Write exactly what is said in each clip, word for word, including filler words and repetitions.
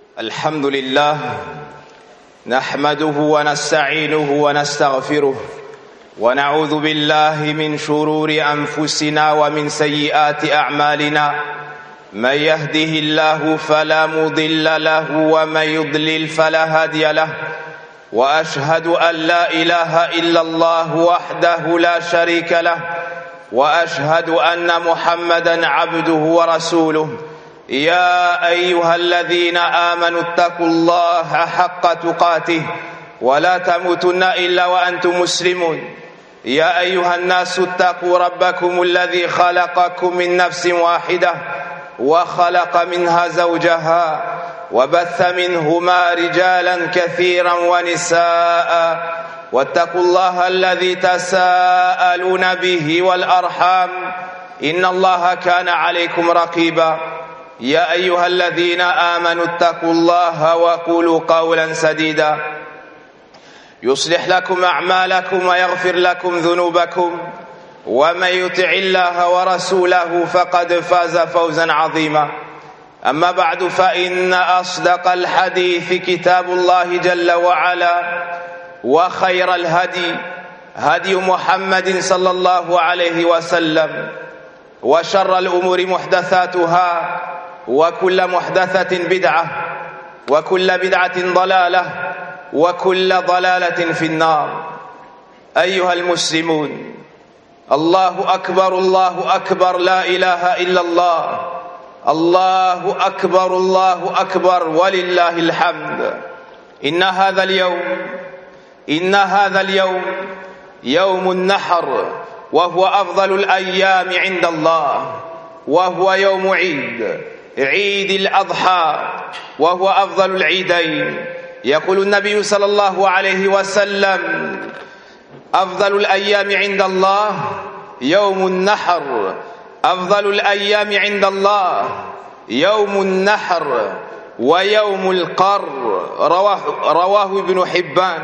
الحمد لله نحمده ونستعينه ونستغفره ونعوذ بالله من شرور أنفسنا ومن سيئات أعمالنا من يهده الله فلا مضل له ومن يضلل فلا هادي له وأشهد أن لا إله إلا الله وحده لا شريك له وأشهد أن محمدا عبده ورسوله يا أيها الذين آمنوا اتقوا الله حق تقاته ولا تموتن إلا وأنتم مسلمون يا أيها الناس اتقوا ربكم الذي خلقكم من نفس واحدة وخلق منها زوجها وبث منهما رجالا كثيرا ونساء واتقوا الله الذي تساءلون به والأرحام إن الله كان عليكم رقيبا يا أيها الذين آمنوا اتقوا الله وقولوا قولا سديدا يصلح لكم أعمالكم ويغفر لكم ذنوبكم ومن يطع الله ورسوله فقد فاز فوزا عظيما أما بعد فإن أصدق الحديث كتاب الله جل وعلا وخير الهدي هدي محمد صلى الله عليه وسلم وشر الأمور محدثاتها وكل محدثة بدعة وكل بدعة ضلالة وكل ضلالة في النار أيها المسلمون الله أكبر الله أكبر لا إله إلا الله الله أكبر الله أكبر ولله الحمد إن هذا اليوم إن هذا اليوم يوم النحر وهو أفضل الأيام عند الله وهو يوم عيد عيد الأضحى وهو أفضل العيدين يقول النبي صلى الله عليه وسلم أفضل الأيام عند الله يوم النحر أفضل الأيام عند الله يوم النحر ويوم القر رواه, رواه ابن حبان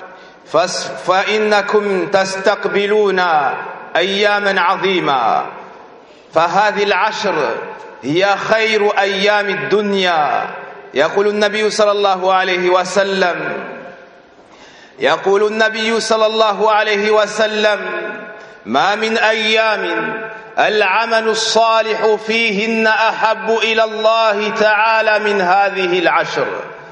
فإنكم تستقبلون أياما عظيمة فهذه العشر هي خير أيام الدنيا يقول النبي صلى الله عليه وسلم يقول النبي صلى الله عليه وسلم ما من أيام العمل الصالح فيهن أحب إلى الله تعالى من هذه العشر.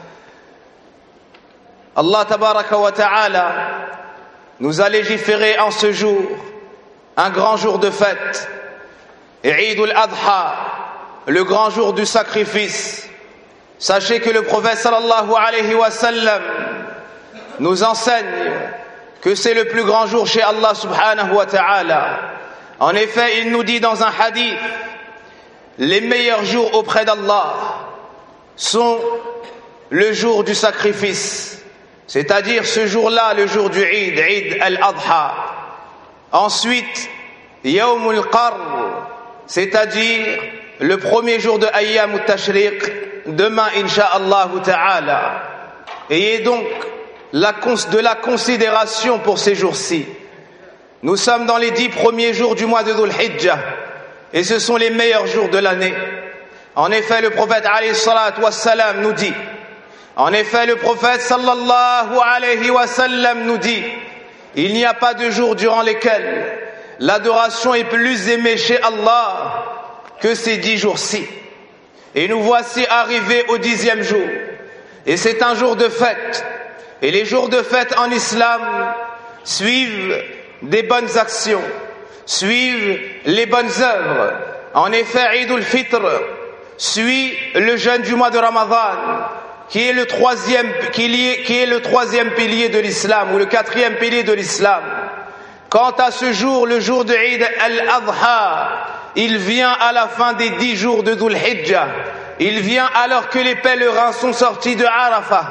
Allah tabaraka wa ta'ala nous a légiféré en ce jour un grand jour de fête, Eid al-Adha, le grand jour du sacrifice. Sachez que le prophète sallallahu alayhi wa sallam nous enseigne que c'est le plus grand jour chez Allah subhanahu wa ta'ala. En effet, il nous dit dans un hadith, les meilleurs jours auprès d'Allah sont le jour du sacrifice, c'est-à-dire ce jour-là, le jour du Eid, Eid al-Adha. Ensuite, Yawm al-Qarr, c'est-à-dire le premier jour de Ayyam al-Tashriq, demain, insha'Allah ta'ala. Ayez donc la cons- de la considération pour ces jours-ci. Nous sommes dans les dix premiers jours du mois de Dhul Hijjah, et ce sont les meilleurs jours de l'année. En effet, le prophète alayhi salatu wassalam nous dit, en effet, le prophète sallallahu alayhi wa sallam nous dit, il n'y a pas de jour durant lesquels l'adoration est plus aimée chez Allah que ces dix jours-ci. Et nous voici arrivés au dixième jour. Et c'est un jour de fête. Et les jours de fête en islam suivent des bonnes actions, suivent les bonnes œuvres. En effet, Eid al-Fitr suit le jeûne du mois de Ramadan, qui est le troisième, qui est, qui est le troisième pilier de l'islam, ou le quatrième pilier de l'islam. Quant à ce jour, le jour de Eid al-Adha, il vient à la fin des dix jours de Dhul Hijjah. Il vient alors que les pèlerins sont sortis de Arafah.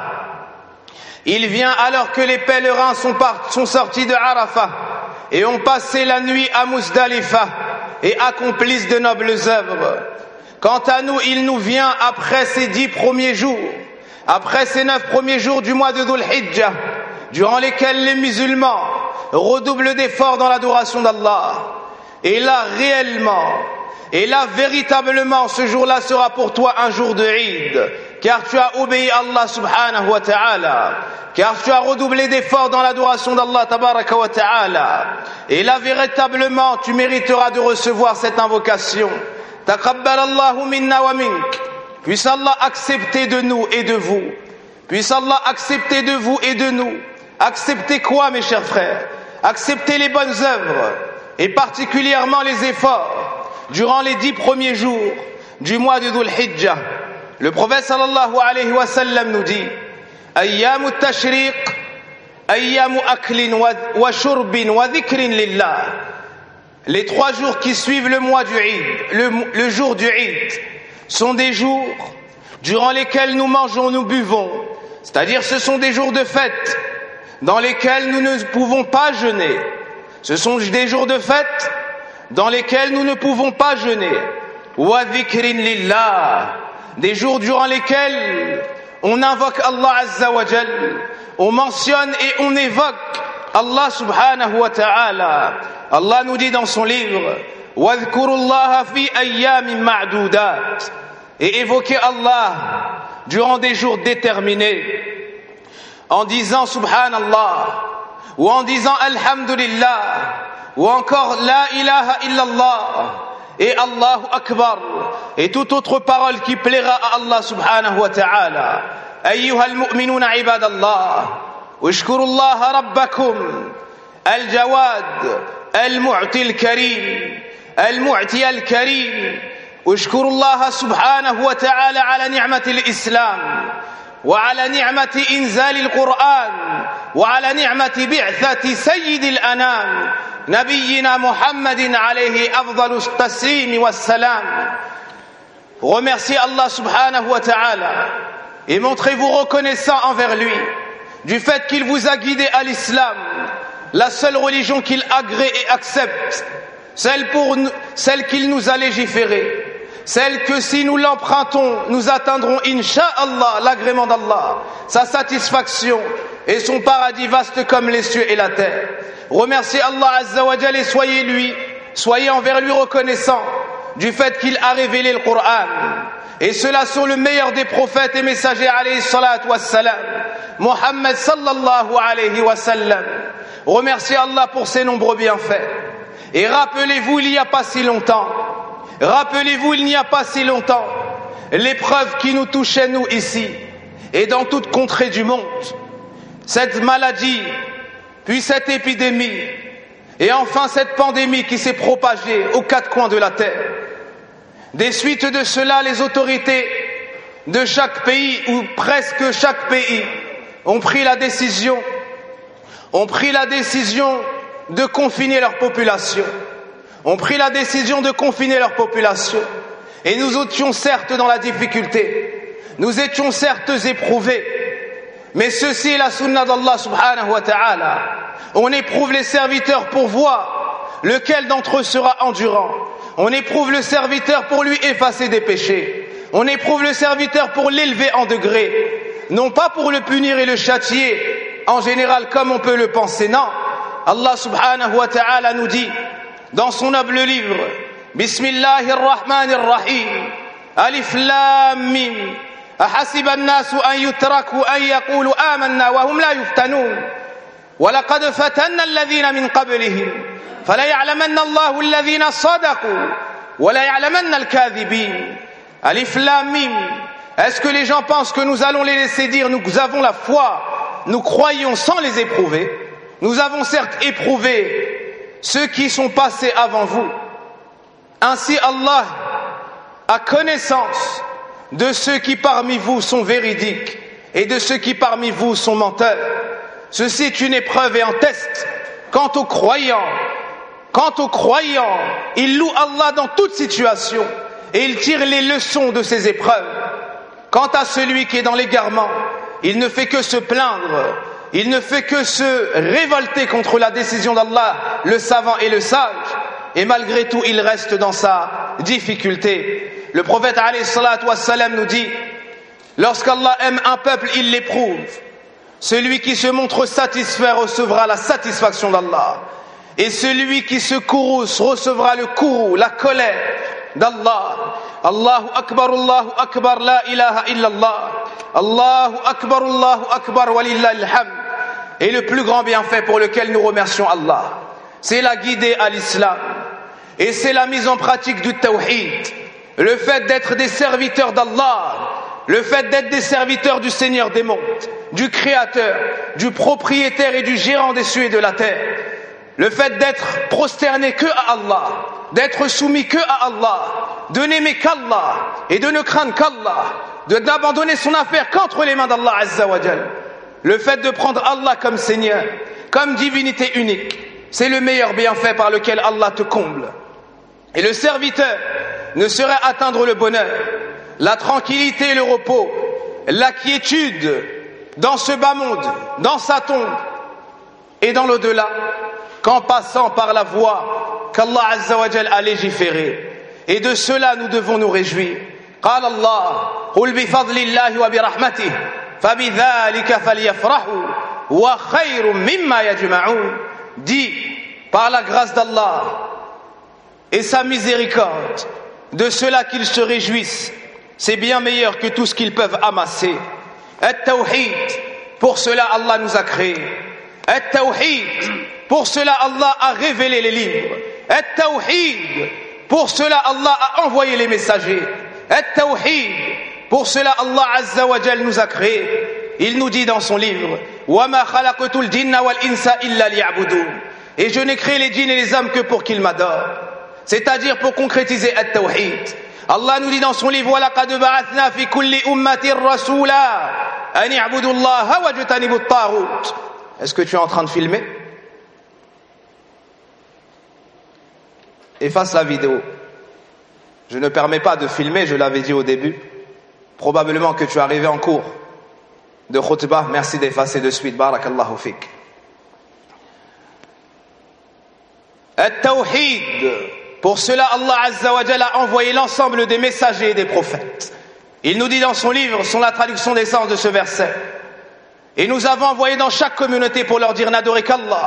Il vient alors que les pèlerins sont, part, sont sortis de Arafah et ont passé la nuit à Muzdalifa et accomplissent de nobles œuvres. Quant à nous, il nous vient après ces dix premiers jours, après ces neuf premiers jours du mois de Dhul Hijjah, durant lesquels les musulmans redoublent d'efforts dans l'adoration d'Allah. Et là, réellement, Et là, véritablement, ce jour-là sera pour toi un jour de Eid, car tu as obéi à Allah subhanahu wa ta'ala, car tu as redoublé d'efforts dans l'adoration d'Allah tabaraka wa ta'ala. Et là, véritablement, tu mériteras de recevoir cette invocation. Taqabbal Allahu minna wa mink. Puisse Allah accepter de nous et de vous. Puisse Allah accepter de vous et de nous. Accepter quoi, mes chers frères? Accepter les bonnes œuvres, et particulièrement les efforts, durant les dix premiers jours du mois de Dhul Hijjah. Le prophète sallallahu alayhi wa sallam nous dit: Ayyamu tashriq, ayyamu aklin wa shurbin wa dhikrin lillah. Les trois jours qui suivent le mois du Eid, le, le jour du Eid, sont des jours durant lesquels nous mangeons, nous buvons. C'est-à-dire, ce sont des jours de fête dans lesquels nous ne pouvons pas jeûner. Ce sont des jours de fête dans lesquels nous ne pouvons pas jeûner. Wa dhikrin lillah. Des jours durant lesquels on invoque Allah Azza wa Jal, on mentionne et on évoque Allah subhanahu wa ta'ala. Allah nous dit dans son livre: Wadhkurullaha fi ayyamin ma'dudat. Et évoquez Allah durant des jours déterminés, en disant Subhanallah, ou en disant Alhamdulillah, ou encore La ilaha illallah, et Allahu Akbar, et toute autre parole qui plaira à Allah subhanahu wa ta'ala. Ayyuha al-mu'minuna ibadallah, ushkuru Allah rabbakum, al-jawad, al-mu'ti al-karim, al-mu'ti al-karim. ushkuru Allah subhanahu wa ta'ala ala ni'mati al-islam, وعلى نعمة إنزال القرآن، وعلى نعمة بعثة سيد الأنام نبينا محمد عليه أفضل التسليم والسلام. Remerciez Allah subhanahu wa ta'ala et montrez-vous reconnaissant envers lui du fait qu'il vous a guidé à l'islam, la seule religion qu'il agrée et accepte, celle, pour nous, celle qu'il nous a légiférée, celle que si nous l'empruntons, nous atteindrons, incha'Allah, l'agrément d'Allah, sa satisfaction et son paradis vaste comme les cieux et la terre. Remerciez Allah Azza wa Jal et soyez lui, soyez envers lui reconnaissant du fait qu'il a révélé le Coran. Et cela sur le meilleur des prophètes et messagers, alayhi salatu wassalam, Muhammad sallallahu alayhi wa sallam. Remerciez Allah pour ses nombreux bienfaits. Et rappelez-vous, il n'y a pas si longtemps, Rappelez-vous, il n'y a pas si longtemps, l'épreuve qui nous touchait, nous, ici, et dans toute contrée du monde, cette maladie, puis cette épidémie, et enfin cette pandémie qui s'est propagée aux quatre coins de la terre. Des suites de cela, les autorités de chaque pays, ou presque chaque pays, ont pris la décision, ont pris la décision de confiner leur population. ont pris la décision de confiner leur population. Et nous étions certes dans la difficulté, nous étions certes éprouvés, mais ceci est la sunna d'Allah subhanahu wa ta'ala. On éprouve les serviteurs pour voir lequel d'entre eux sera endurant. On éprouve le serviteur pour lui effacer des péchés. On éprouve le serviteur pour l'élever en degrés, non pas pour le punir et le châtier en général comme on peut le penser. Non, Allah subhanahu wa ta'ala nous dit dans son noble livre: Bismillahir Rahmanir Rahim, Alif Lam Mim, Ahasiba an-nasu an yutraku an yaqulu amanna wa hum la yuftanun, wa laqad fatanna alladhina min qablihim, fala ya'lamanna Allahu alladhina sadaqu wa la ya'lamanna al-kadhibin. Alif Lam Mim. Est-ce que les gens pensent que nous allons les laisser dire nous avons la foi, nous croyons sans les éprouver? Nous avons certes éprouvé ceux qui sont passés avant vous. Ainsi Allah a connaissance de ceux qui parmi vous sont véridiques et de ceux qui parmi vous sont menteurs. Ceci est une épreuve et un test. Quant aux croyants, quant aux croyants, ils louent Allah dans toute situation et ils tirent les leçons de ces épreuves. Quant à celui qui est dans l'égarement, il ne fait que se plaindre, il ne fait que se révolter contre la décision d'Allah, le savant et le sage, et malgré tout il reste dans sa difficulté. Le prophète alayhi salatu wassalam nous dit: lorsqu'Allah aime un peuple, il l'éprouve. Celui qui se montre satisfait recevra la satisfaction d'Allah, et celui qui se courrouce recevra le courroux, la colère d'Allah. Allahu Akbar, Allahu Akbar, la ilaha illallah. Allahu Akbar, Allahu Akbar, walillahi alhamd. Et le plus grand bienfait pour lequel nous remercions Allah, c'est la guidée à l'islam. Et c'est la mise en pratique du tawhid. Le fait d'être des serviteurs d'Allah, le fait d'être des serviteurs du Seigneur des mondes, du Créateur, du propriétaire et du gérant des cieux et de la terre. Le fait d'être prosterné que à Allah, d'être soumis que à Allah, de n'aimer qu'Allah et de ne craindre qu'Allah, de n'abandonner son affaire qu'entre les mains d'Allah Azza wa Jal. Le fait de prendre Allah comme Seigneur, comme divinité unique, c'est le meilleur bienfait par lequel Allah te comble. Et le serviteur ne saurait atteindre le bonheur, la tranquillité et le repos, la quiétude dans ce bas monde, dans sa tombe et dans l'au-delà, qu'en passant par la voie qu'Allah Azza wa Jal a légiférée. Et de cela nous devons nous réjouir. قال الله قل بفضل الله وبرحمته فبذلك فليفرحوا وخير مما يجمعون. Dit par la grâce d'Allah et sa miséricorde, de cela qu'ils se réjouissent, c'est bien meilleur que tout ce qu'ils peuvent amasser. At-Tawhid, pour cela Allah nous a créés. At-Tawhid, pour cela Allah a révélé les livres. At-Tawhid, pour cela Allah a envoyé les messagers. At-Tawhid, pour cela Allah Azza wa Jal nous a créés. Il nous dit dans son livre: وَمَا خَلَقْتُ الْجِنَّ وَالْإِنسَ إِلَّا لِيَعْبُدُونَ. Et je n'ai créé les djinns et les hommes que pour qu'ils m'adorent. C'est-à-dire pour concrétiser At-Tawhid. Allah nous dit dans son livre: وَلَقَدْ بَعَثْنَا فِي كُلِّ أُمَّةٍ رَسُولًا أَنِ اعْبُدُوا اللَّهَ وَاجْتَنِبُوا الطَّاغُوتَ. Est-ce que tu es en train de filmer? Efface la vidéo. Je ne permets pas de filmer, je l'avais dit au début. Probablement que tu es arrivé en cours de khutbah. Merci d'effacer de suite. Barakallahu fik. At-Tawhid. Pour cela, Allah Azza wa Jalla a envoyé l'ensemble des messagers et des prophètes. Il nous dit dans son livre, son la traduction des sens de ce verset: et nous avons envoyé dans chaque communauté pour leur dire: n'adorez qu'Allah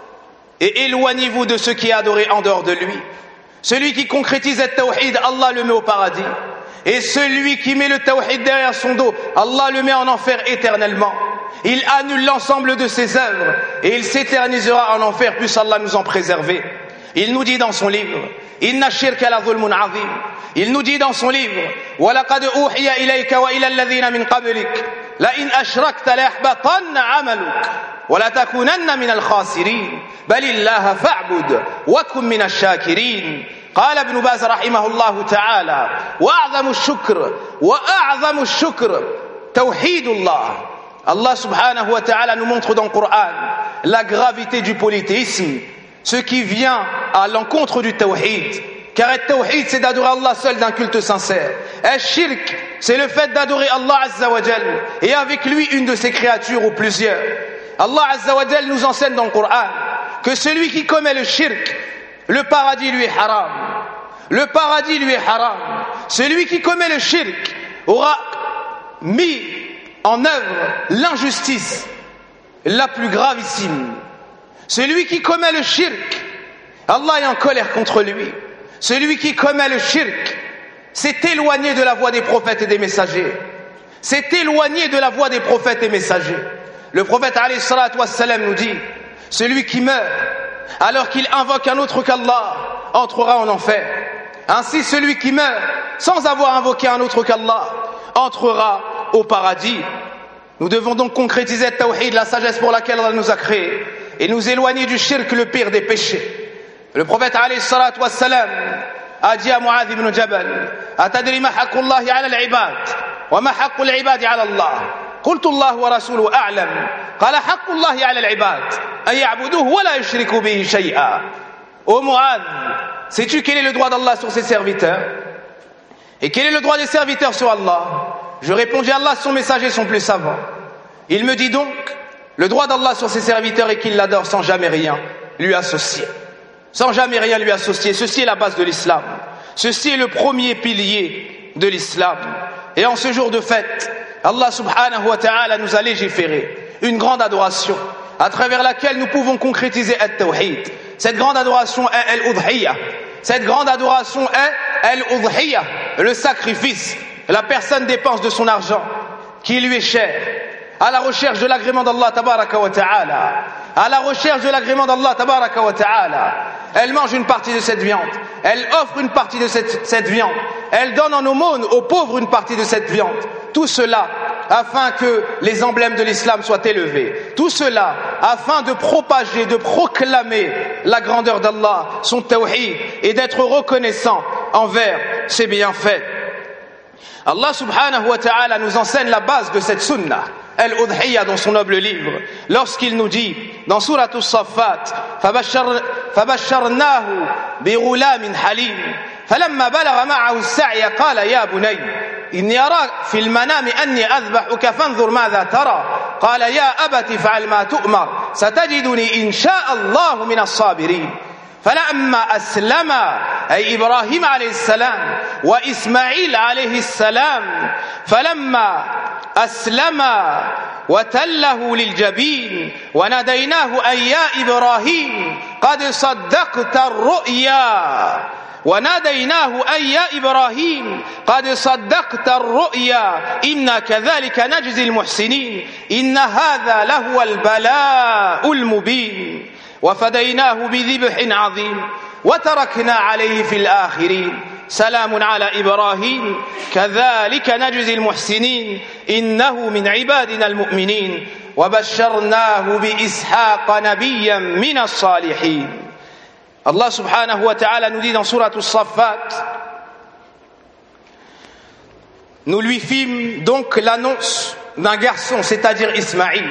et éloignez-vous de ce qui est adoré en dehors de lui. Celui qui concrétise le tawhid, Allah le met au paradis. Et celui qui met le tawhid derrière son dos, Allah le met en enfer éternellement. Il annule l'ensemble de ses œuvres et il s'éternisera en enfer, puisse Allah nous en préserver. Il nous dit dans son livre: Inna shirka la dhulmun azim. Il nous dit dans son livre: Wa laqad uhiya ilayka wa ila alladhina min qablik la in ashrakta la yahbatanna 'amaluk wa la takunanna min al-khasirin bal illaha fa'bud wa kun min ash-shakirin. قال ابن باز رحمه الله تعالى: وأعظم الشكر وأعظم الشكر توحيد الله. Allah subhanahu wa ta'ala nous montre dans le Coran la gravité du polythéisme, ce qui vient à l'encontre du tawhid. Car le tawhid, c'est d'adorer Allah seul d'un culte sincère. Et shirk, c'est le fait d'adorer Allah Azza wa Jal et avec lui une de ses créatures ou plusieurs. Allah Azza wa Jal nous enseigne dans le Coran que celui qui commet le shirk, le paradis lui est haram. Le paradis lui est haram. Celui qui commet le shirk aura mis en œuvre l'injustice la plus gravissime. Celui qui commet le shirk, Allah est en colère contre lui. Celui qui commet le shirk s'est éloigné de la voie des prophètes et des messagers. S'est éloigné de la voie des prophètes et messagers. Le prophète alayhi salatu wassalam nous dit: celui qui meurt alors qu'il invoque un autre qu'Allah entrera en enfer. Ainsi celui qui meurt sans avoir invoqué un autre qu'Allah entrera au paradis. Nous devons donc concrétiser le tawhid, la sagesse pour laquelle Allah nous a créés, et nous éloigner du shirk, le pire des péchés. Le prophète alayhi salatu wassalam a dit à Mu'adh ibn Jabal: Atadri ma haqqullahi ala al-ibad wa ma haqqul ibadi ala Allah. قلت الله ورسوله أعلم قال حق الله على العباد أن يعبدوه ولا يشركوا به شيئا. Ô Mu'adh, sais-tu quel est le droit d'Allah sur ses serviteurs et quel est le droit des serviteurs sur Allah? Je répondis: Allah, son messager sont plus savants. Il me dit donc: le droit d'Allah sur ses serviteurs est qu'il l'adore sans jamais rien lui associer. Sans jamais rien lui associer. Ceci est la base de l'islam. Ceci est le premier pilier de l'islam. Et en ce jour de fête, Allah subhanahu wa ta'ala nous a légiféré une grande adoration à travers laquelle nous pouvons concrétiser at-tawhid. Cette grande adoration est al-udhiyya. Cette grande adoration est al-udhiyah, le sacrifice. La personne dépense de son argent qui lui est cher, à la recherche de l'agrément d'Allah tabaraka wa ta'ala, à la recherche de l'agrément d'Allah tabaraka wa ta'ala. Elle mange une partie de cette viande, elle offre une partie de cette, cette viande, elle donne en aumône aux pauvres une partie de cette viande. Tout cela afin que les emblèmes de l'islam soient élevés. Tout cela afin de propager, de proclamer la grandeur d'Allah, son tawhid, et d'être reconnaissant envers ses bienfaits. Allah subhanahu wa ta'ala nous enseigne la base de cette sunnah, al-udhiyah, dans son noble livre, lorsqu'il nous dit dans Surat As-Saffat, فَبَشَّرْنَاهُ بِغُلَامٍ حَلِيمٍ فَلَمَّا بَلَغَ مَعَهُ السَّعْيَ قَالَ يَا بُنَيَّ إِنِّي أَرَى فِي الْمَنَامِ أَنِّي أَذْبَحُكَ فَانظُرْ مَاذَا تَرَى قَالَ يَا أَبَتِ افْعَلْ مَا تُؤْمَرُ سَتَجِدُنِي إِنْ شَاءَ اللَّهُ مِنَ الصَّابِرِينَ فلما أسلم أي إبراهيم عليه السلام وإسماعيل عليه السلام فلما أسلم وتله للجبين وناديناه أي يا إبراهيم قد صدقت الرؤيا وناديناه أي يا إبراهيم قد صدقت الرؤيا إنا كذلك نجزي المحسنين إن هذا لهو البلاء المبين وفديناه بذبح عظيم وتركنا عليه في الآخرين سلام على إبراهيم كذلك نجزي المحسنين إنه من عبادنا المؤمنين وبشرناه بإسحاق نبيا من الصالحين. Allah subhanahu wa ta'ala nous dit dans Surat As-Saffat, nous lui fîmes donc l'annonce d'un garçon, c'est-à-dire Ismaïl.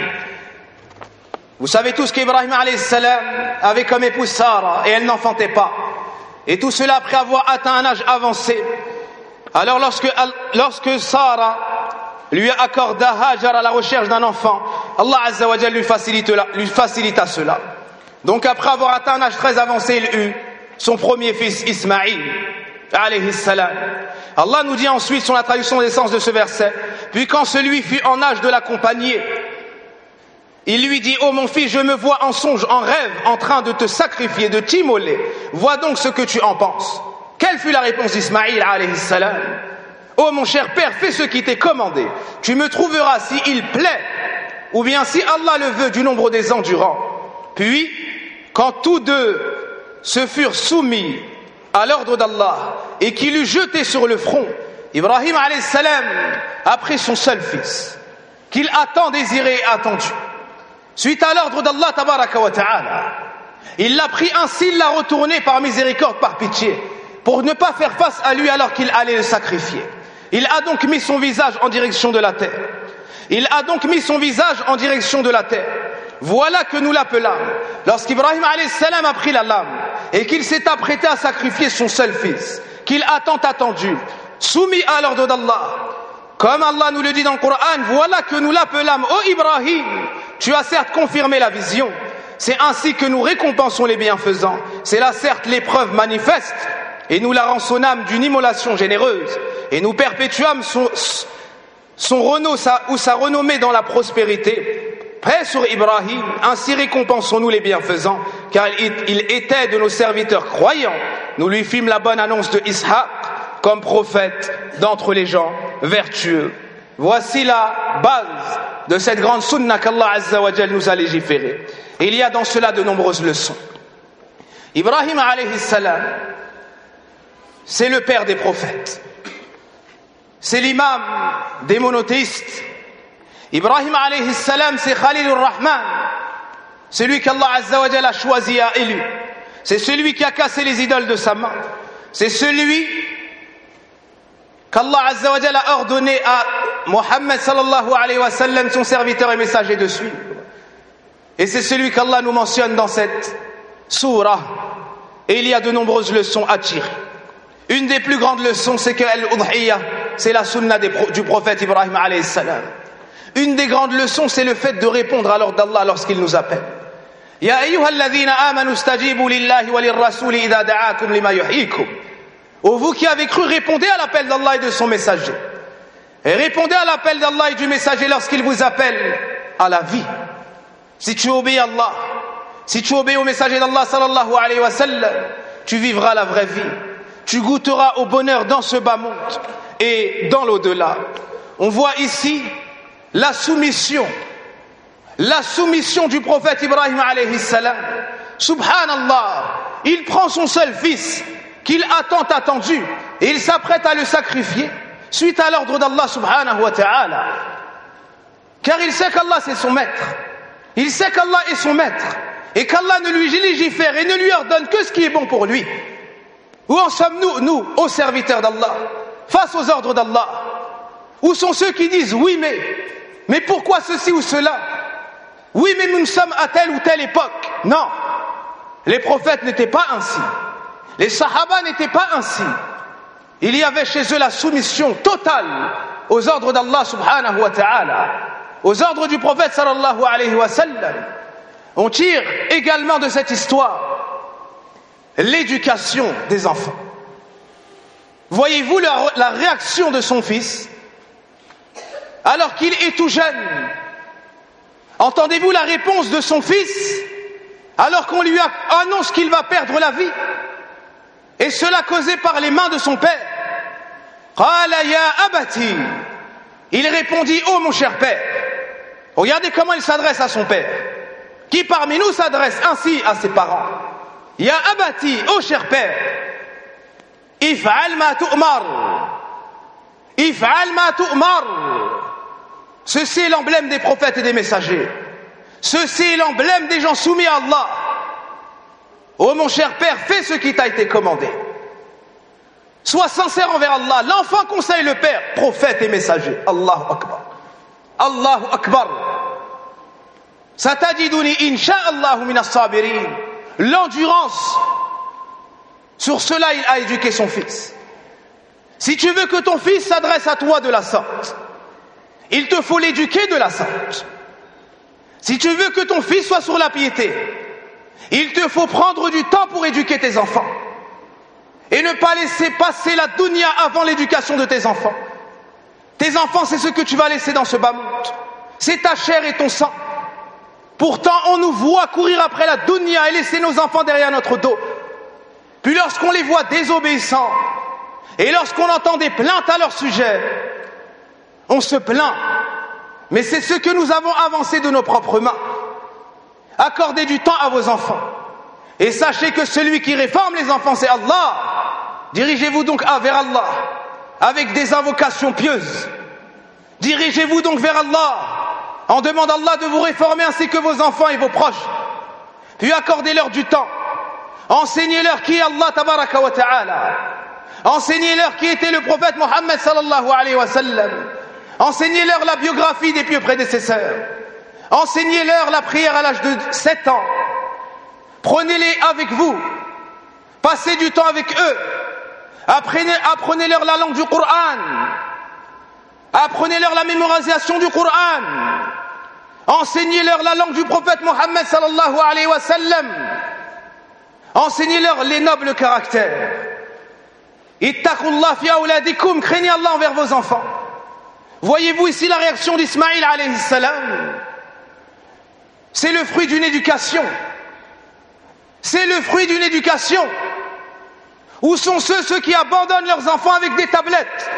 Vous savez tous qu'Ibrahim alayhi salam avait comme épouse Sarah et elle n'enfantait pas. Et tout cela après avoir atteint un âge avancé. Alors lorsque, lorsque Sarah lui accorda Hajar à la recherche d'un enfant, Allah azza wa jalla lui facilita, lui facilita cela. Donc après avoir atteint un âge très avancé, il eut son premier fils Ismaïl alayhi salam. Allah nous dit ensuite, sur la traduction des sens de ce verset, puis quand celui fut en âge de l'accompagner, il lui dit, oh mon fils, je me vois en songe, en rêve, en train de te sacrifier, de t'immoler. Vois donc ce que tu en penses. Quelle fut la réponse d'Ismaïl alayhi salam? Oh mon cher père, fais ce qui t'est commandé. Tu me trouveras si il plaît, ou bien si Allah le veut, du nombre des endurants. Puis, quand tous deux se furent soumis à l'ordre d'Allah et qu'il eut jeté sur le front, Ibrahim alayhi salam a pris son seul fils, qu'il a tant désiré et attendu. Suite à l'ordre d'Allah tabaraka wa ta'ala, il l'a pris ainsi, il l'a retourné par miséricorde, par pitié, pour ne pas faire face à lui alors qu'il allait le sacrifier. Il a donc mis son visage en direction de la terre. Il a donc mis son visage en direction de la terre. Voilà que nous l'appelâmes. Lorsqu'Ibrahim alayhi salam a pris la lame et qu'il s'est apprêté à sacrifier son seul fils, qu'il a tant attendu, soumis à l'ordre d'Allah, comme Allah nous le dit dans le Coran, voilà que nous l'appelâmes, ô Ibrahim, tu as certes confirmé la vision, c'est ainsi que nous récompensons les bienfaisants, c'est là certes l'épreuve manifeste, et nous la rançonnâmes d'une immolation généreuse, et nous perpétuâmes son, son renom sa, ou sa renommée dans la prospérité. Paix sur Ibrahim, ainsi récompensons-nous les bienfaisants, car il, il était de nos serviteurs croyants. Nous lui fîmes la bonne annonce de Ishaq comme prophète d'entre les gens vertueux. Voici la base de cette grande sunna qu'Allah Azza wa Jal nous a légiférée. Et il y a dans cela de nombreuses leçons. Ibrahim alayhi salam, c'est le père des prophètes. C'est l'imam des monothéistes. Ibrahim alayhi salam, c'est Khalilur Rahman, celui qu'Allah Azza wa Jal a choisi et a élu. C'est celui qui a cassé les idoles de sa main. C'est celui qu'Allah Azza wa Jal a ordonné à Mohammed sallallahu alayhi wa sallam, son serviteur et messager, de suivre. Et c'est celui qu'Allah nous mentionne dans cette sourate. Et il y a de nombreuses leçons à tirer. Une des plus grandes leçons, c'est que al-udhiyah, c'est la sunna du prophète Ibrahim alayhi salam. Une des grandes leçons, c'est le fait de répondre à l'ordre d'Allah lorsqu'il nous appelle. Ya ayyuhalladhina amanu stajibu lillahi wa lirrasuli idha da'akum lima yuhyikum. Ô vous qui avez cru, répondez à l'appel d'Allah et de son messager. Et répondez à l'appel d'Allah et du messager lorsqu'il vous appelle à la vie. Si tu obéis à Allah, si tu obéis au messager d'Allah sallallahu alayhi wa sallam, tu vivras la vraie vie. tu goûteras au bonheur dans ce bas monde et dans l'au-delà. On voit ici la soumission, la soumission du prophète Ibrahim alayhi salam. Subhanallah, il prend son seul fils qu'il a tant attendu et il s'apprête à le sacrifier suite à l'ordre d'Allah subhanahu wa ta'ala. Car il sait qu'Allah c'est son maître. Il sait qu'Allah est son maître et qu'Allah ne lui légifère et ne lui ordonne que ce qui est bon pour lui. Où en sommes-nous, nous, aux serviteurs d'Allah, face aux ordres d'Allah? Où sont ceux qui disent oui mais, mais pourquoi ceci ou cela? Oui mais nous sommes à telle ou telle époque. Non, les prophètes n'étaient pas ainsi. Les sahaba n'étaient pas ainsi. Il y avait chez eux la soumission totale aux ordres d'Allah subhanahu wa ta'ala, aux ordres du prophète sallallahu alayhi wa sallam. On tire également de cette histoire l'éducation des enfants. Voyez-vous la, la réaction de son fils alors qu'il est tout jeune? Entendez-vous la réponse de son fils alors qu'on lui annonce qu'il va perdre la vie? Et cela causé par les mains de son père. Qala ya abati. Il répondit: oh mon cher père. Regardez comment il s'adresse à son père. Qui parmi nous s'adresse ainsi à ses parents? Ya abati, oh cher père. If'al ma tu'mar. If'al ma tu'mar. Ceci est l'emblème des prophètes et des messagers. Ceci est l'emblème des gens soumis à Allah. Oh mon cher père, fais ce qui t'a été commandé. Sois sincère envers Allah. L'enfant conseille le père, prophète et messager. Allahu Akbar. Allahu Akbar. Satajiduni insha'Allahu minas sabirin. L'endurance. Sur cela, il a éduqué son fils. Si tu veux que ton fils s'adresse à toi de la sorte, il te faut l'éduquer de la sorte. Si tu veux que ton fils soit sur la piété, il te faut prendre du temps pour éduquer tes enfants et ne pas laisser passer la dunya avant l'éducation de tes enfants. Tes enfants, c'est ce que tu vas laisser dans ce bas monde. C'est ta chair et ton sang. Pourtant, on nous voit courir après la dunya et laisser nos enfants derrière notre dos. Puis lorsqu'on les voit désobéissants et lorsqu'on entend des plaintes à leur sujet, on se plaint. Mais c'est ce que nous avons avancé de nos propres mains. Accordez du temps à vos enfants. Et sachez que celui qui réforme les enfants, c'est Allah. Dirigez-vous donc vers Allah avec des invocations pieuses. Dirigez-vous donc vers Allah en demandant à Allah de vous réformer ainsi que vos enfants et vos proches. Puis accordez-leur du temps. Enseignez-leur qui est Allah tabaraka wa ta'ala. Enseignez-leur qui était le prophète Mohammed sallallahu alayhi wa sallam. Enseignez-leur la biographie des pieux prédécesseurs. Enseignez-leur la prière à l'âge de sept ans. Prenez-les avec vous. Passez du temps avec eux. Apprenez, apprenez-leur la langue du Coran. Apprenez-leur la mémorisation du Coran. Enseignez-leur la langue du prophète Mohammed sallallahu alayhi wa sallam. Enseignez-leur les nobles caractères. Ittaqullah fi awladikum. Craignez Allah envers vos enfants. Voyez-vous ici la réaction d'Ismaïl alayhi salam. C'est le fruit d'une éducation. C'est le fruit d'une éducation. Où sont ceux, ceux qui abandonnent leurs enfants avec des tablettes,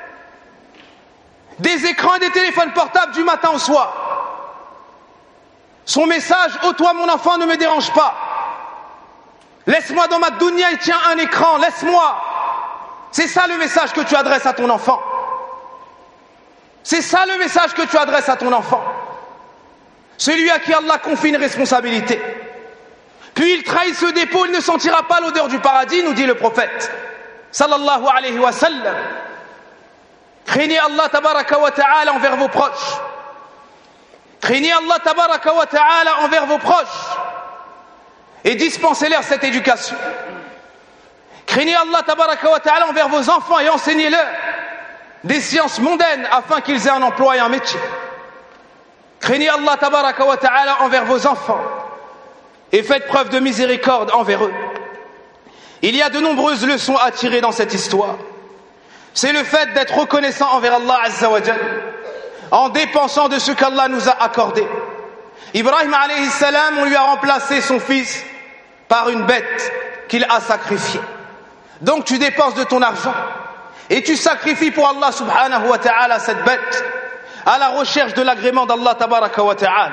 des écrans et des téléphones portables du matin au soir? Son message: oh toi mon enfant, ne me dérange pas. Laisse-moi dans ma dunya et tiens un écran, laisse-moi. C'est ça le message que tu adresses à ton enfant. C'est ça le message que tu adresses à ton enfant. Celui à qui Allah confie une responsabilité. Puis il trahit ce dépôt, il ne sentira pas l'odeur du paradis, nous dit le prophète sallallahu alayhi wa sallam. Craignez Allah tabaraka wa ta'ala envers vos proches. Craignez Allah tabaraka wa ta'ala envers vos proches et dispensez-leur cette éducation. Craignez Allah tabaraka wa ta'ala envers vos enfants et enseignez-leur des sciences mondaines afin qu'ils aient un emploi et un métier. Craignez Allah tabaraka wa ta'ala envers vos enfants et faites preuve de miséricorde envers eux. Il y a de nombreuses leçons à tirer dans cette histoire. C'est le fait d'être reconnaissant envers Allah azza wa jal en dépensant de ce qu'Allah nous a accordé. Ibrahim alayhi salam, on lui a remplacé son fils par une bête qu'il a sacrifiée. Donc tu dépenses de ton argent et tu sacrifies pour Allah subhanahu wa ta'ala cette bête à la recherche de l'agrément d'Allah tabaraka wa ta'ala.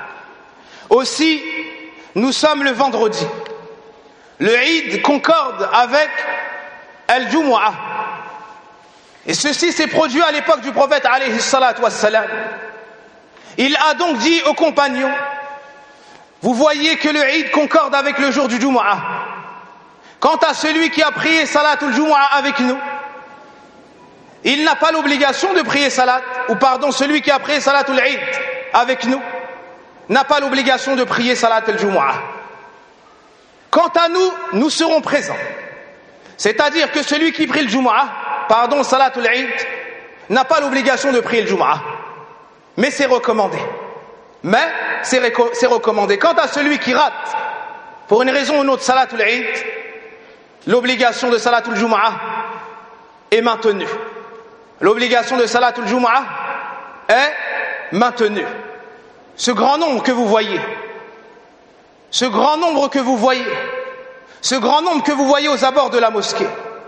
Aussi, nous sommes le vendredi. Le Eid concorde avec Al-Jumu'ah. Et ceci s'est produit à l'époque du prophète alayhi salatu wassalam. Il a donc dit aux compagnons, vous voyez que le Eid concorde avec le jour du Jumu'ah. Quant à celui qui a prié Salatul Jumu'ah avec nous, il n'a pas l'obligation de prier Salat, ou pardon, celui qui a prié Salatul Eid avec nous n'a pas l'obligation de prier Salatul Jumu'ah. Quant à nous, nous serons présents. C'est-à-dire que celui qui prie le Jumu'ah, pardon, Salatul Eid, n'a pas l'obligation de prier le Jumu'ah. Mais c'est recommandé. Mais c'est, réco- c'est recommandé. Quant à celui qui rate, pour une raison ou une autre, Salatul Eid, l'obligation de Salatul Jumu'ah est maintenue. L'obligation de Salatul Jumu'ah est maintenue. Ce grand nombre que vous voyez, ce grand nombre que vous voyez, ce grand nombre que vous voyez aux abords de la mosquée,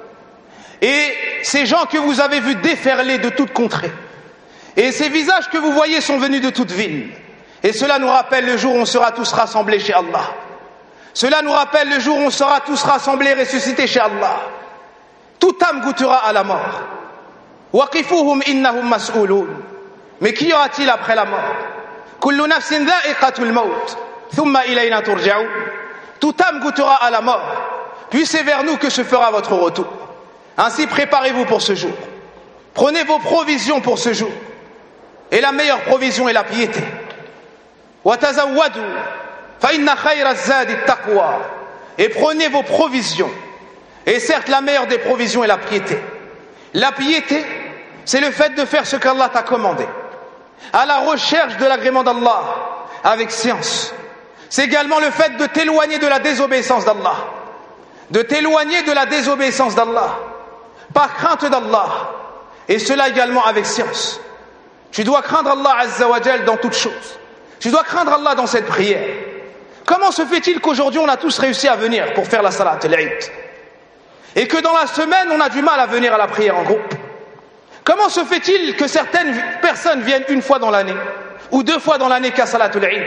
et ces gens que vous avez vus déferler de toute contrée, et ces visages que vous voyez sont venus de toute ville, et cela nous rappelle le jour où on sera tous rassemblés chez Allah. Cela nous rappelle le jour où on sera tous rassemblés, ressuscités chez Allah. Toute âme goûtera à la mort. Waqifuhum innahum mas'ouloun. Mais qu'y aura-t-il après la mort? Kullu nafsin dha'iqatul maut, thumma ilayna turja'un. Toute âme goûtera à la mort, puis c'est vers nous que se fera votre retour. Ainsi préparez-vous pour ce jour. Prenez vos provisions pour ce jour. Et la meilleure provision est la piété. Wa tazawwadu fa inna khayra az-zadi at-taqwa. Et prenez vos provisions. Et certes, la meilleure des provisions est la piété. La piété, c'est le fait de faire ce qu'Allah t'a commandé, à la recherche de l'agrément d'Allah, avec science. C'est également le fait de t'éloigner de la désobéissance d'Allah, de t'éloigner de la désobéissance d'Allah, par crainte d'Allah, et cela également avec science. Tu dois craindre Allah Azza wa Jal dans toutes choses. Tu dois craindre Allah dans cette prière. Comment se fait-il qu'aujourd'hui on a tous réussi à venir pour faire la salat al-Eid, et que dans la semaine on a du mal à venir à la prière en groupe? Comment se fait-il que certaines personnes viennent une fois dans l'année ou deux fois dans l'année qu'à Salatul Eid?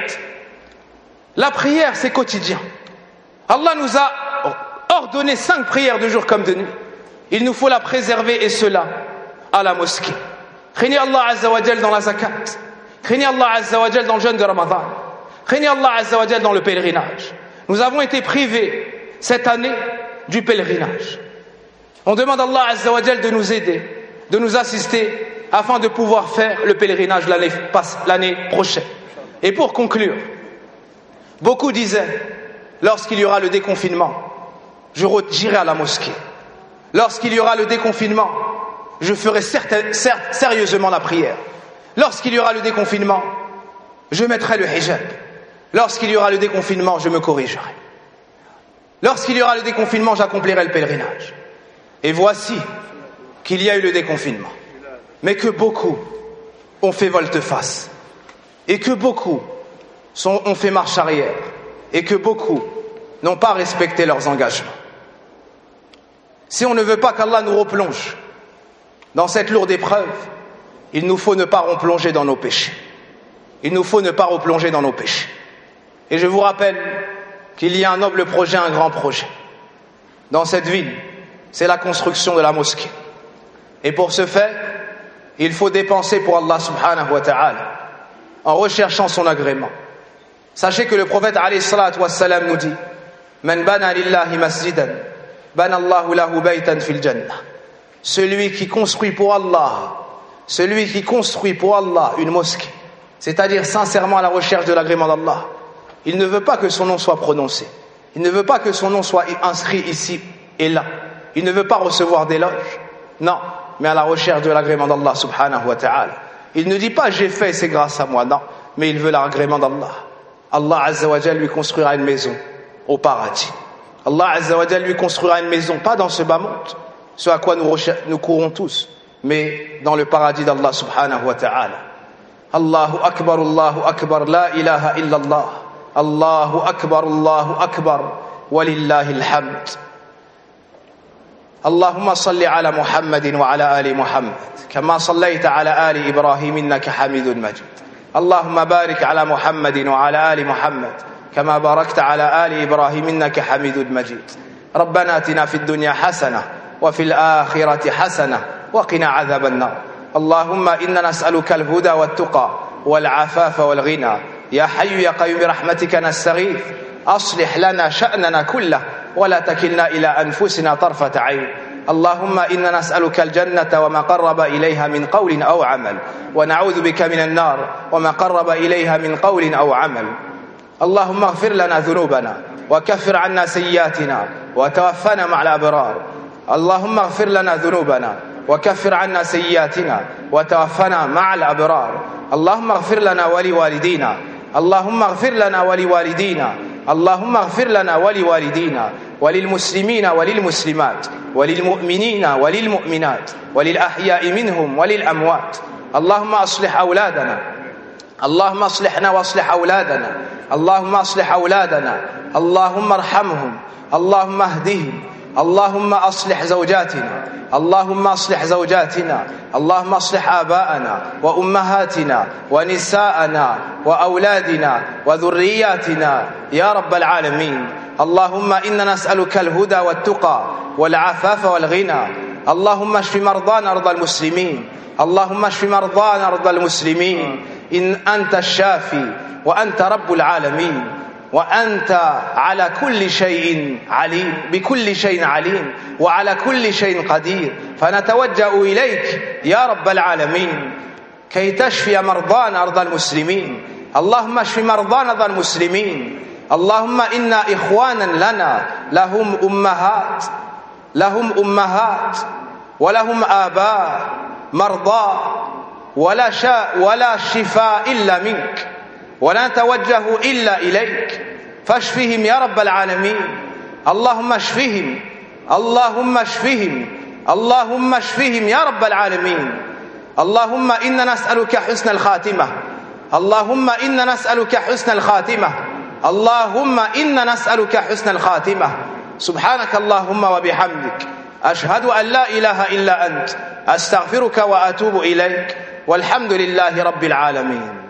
La prière, c'est quotidien. Allah nous a ordonné cinq prières de jour comme de nuit. Il nous faut la préserver, et cela à la mosquée. Craignez Allah Azza wa Jal dans la zakat. Craignez Allah Azza wa Jal dans le jeûne de Ramadan. Craignez Allah Azza wa Jal dans le pèlerinage. Nous avons été privés cette année du pèlerinage. On demande à Allah Azza wa Jal de nous aider, de nous assister afin de pouvoir faire le pèlerinage l'année, l'année prochaine. Et pour conclure, beaucoup disaient, lorsqu'il y aura le déconfinement, je j'irai à la mosquée. Lorsqu'il y aura le déconfinement, je ferai certain, certes, sérieusement la prière. Lorsqu'il y aura le déconfinement, je mettrai le hijab. Lorsqu'il y aura le déconfinement, je me corrigerai. Lorsqu'il y aura le déconfinement, j'accomplirai le pèlerinage. Et voici qu'il y a eu le déconfinement, mais que beaucoup ont fait volte-face, et que beaucoup sont, ont fait marche arrière, et que beaucoup n'ont pas respecté leurs engagements. Si on ne veut pas qu'Allah nous replonge dans cette lourde épreuve, il nous faut ne pas replonger dans nos péchés. Il nous faut ne pas replonger dans nos péchés. Et je vous rappelle qu'il y a un noble projet, un grand projet dans cette ville, c'est la construction de la mosquée. Et pour ce faire, il faut dépenser pour Allah subhanahu wa ta'ala, en recherchant son agrément. Sachez que le prophète alayhi salatu wassalam nous dit, Man bana lillahi masjidan, bana Allahu lahu baytan fil jannah. Celui qui construit pour Allah, celui qui construit pour Allah une mosquée, c'est-à-dire sincèrement à la recherche de l'agrément d'Allah, il ne veut pas que son nom soit prononcé, il ne veut pas que son nom soit inscrit ici et là, il ne veut pas recevoir d'éloges, non, mais à la recherche de l'agrément d'Allah subhanahu wa ta'ala. Il ne dit pas j'ai fait, c'est grâce à moi, non, mais il veut l'agrément d'Allah. Allah Azza wa Jal lui construira une maison au paradis. Allah Azza wa Jal lui construira une maison, pas dans ce bas monde, ce à quoi nous, recher- nous courons tous, mais dans le paradis d'Allah subhanahu wa ta'ala. Allahu akbar, Allahu akbar, la ilaha illallah. Allahu akbar, Allahu akbar, walillahi alhamd. اللهم صل على محمد وعلى آل محمد كما صليت على آل إبراهيم إنك حميد مجيد. اللهم بارك على محمد وعلى آل محمد كما باركت على آل إبراهيم إنك حميد مجيد. ربنا آتنا في الدنيا حسنة وفي الآخرة حسنة وقنا عذاب النار. اللهم إنا نسألك الهدى والتقى والعفاف والغنى. يا حي يا قيوم برحمتك نستغيث أصلح لنا شأننا كله ولا تكلنا إلى أنفسنا طرفة عين. اللهم إنا نسألك الجنة وما قرب إليها من قول أو عمل، ونعوذ بك من النار وما قرب إليها من قول أو عمل. اللهم اغفر لنا ذنوبنا وكفر عنا سيئاتنا وتوفنا مع الأبرار. اللهم اغفر لنا ذنوبنا وكفر عنا سيئاتنا وتوفنا مع الأبرار. اللهم اغفر لنا ولوالدينا اللهم اغفر لنا ولوالدينا اللهم اغفر لنا ولوالدينا وللمسلمين وللمسلمات وللمؤمنين وللمؤمنات وللأحياء منهم وللأموات. اللهم أصلح أولادنا اللهم أصلحنا وأصلح أولادنا اللهم أصلح أولادنا اللهم ارحمهم اللهم اهدهم اللهم أصلح زوجاتنا اللهم أصلح زوجاتنا اللهم أصلح آباءنا وأمهاتنا ونساءنا وأولادنا وذرياتنا يا رب العالمين. اللهم إنا نسألك الهدى والتقى والعفاف والغنى. اللهم اشف مرضانا أرض المسلمين اللهم اشف مرضانا أرض المسلمين. إن أنت الشافي وأنت رب العالمين وأنت على كل شيء عليم بكل شيء عليم وعلى كل شيء قدير. فنتوجه إليك يا رب العالمين كي تشفي مرضانا أرض المسلمين. اللهم اشف مرضانا أرض المسلمين. اللهم إنا إخوانا لنا لهم أمهات لهم أمهات ولهم آباء مرضى ولا شاء ولا شفاء إلا منك ولا نتوجه إلا إليك فاشفهم يا رب العالمين. اللهم اشفهم اللهم اشفهم اللهم اشفهم يا رب العالمين. اللهم إنا نسألك حسن الخاتمة اللهم إنا نسألك حسن الخاتمة اللهم إنا نسألك حسن الخاتمة. سبحانك اللهم وبحمدك أشهد أن لا إله إلا أنت أستغفرك وأتوب إليك والحمد لله رب العالمين.